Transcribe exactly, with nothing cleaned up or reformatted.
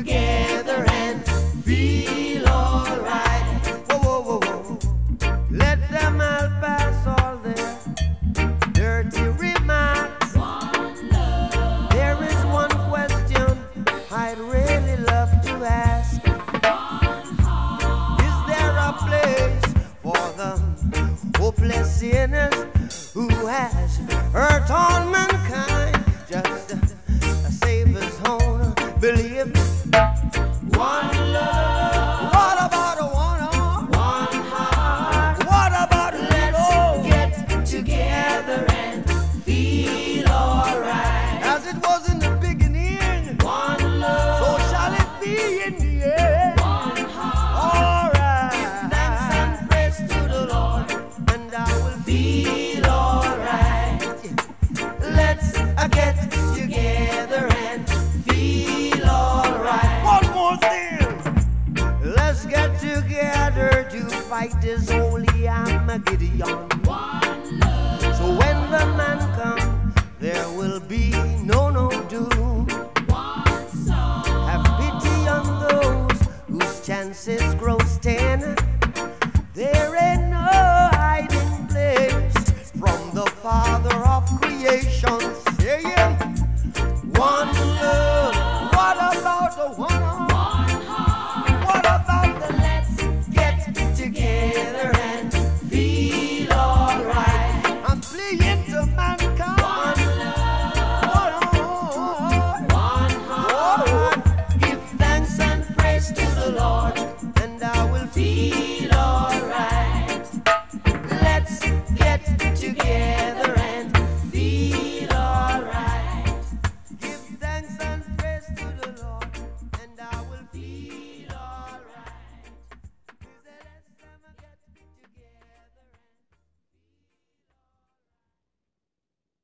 together and feel alright. Whoa, whoa, whoa, whoa. Let them all pass all their dirty remarks. One love. There is one question I'd really love to ask. One heart. Is there a place for the hopeless sinners who has hurt all mankind? Just uh, save his own belief. One love. What about a one heart? One heart. What about a let's get together and feel alright. As it was in the beginning. One love. So shall it be in the end. One heart. Alright. Thanks and praise to the Lord, and I will feel alright. Let's uh, get together and feel alright. One more thing. Let's get together to fight this holy Armageddon. One love. So when the man comes, there will be no no doom. One soul. Have pity on those whose chances grow ten. There ain't no hiding place from the Father of creation. Saying one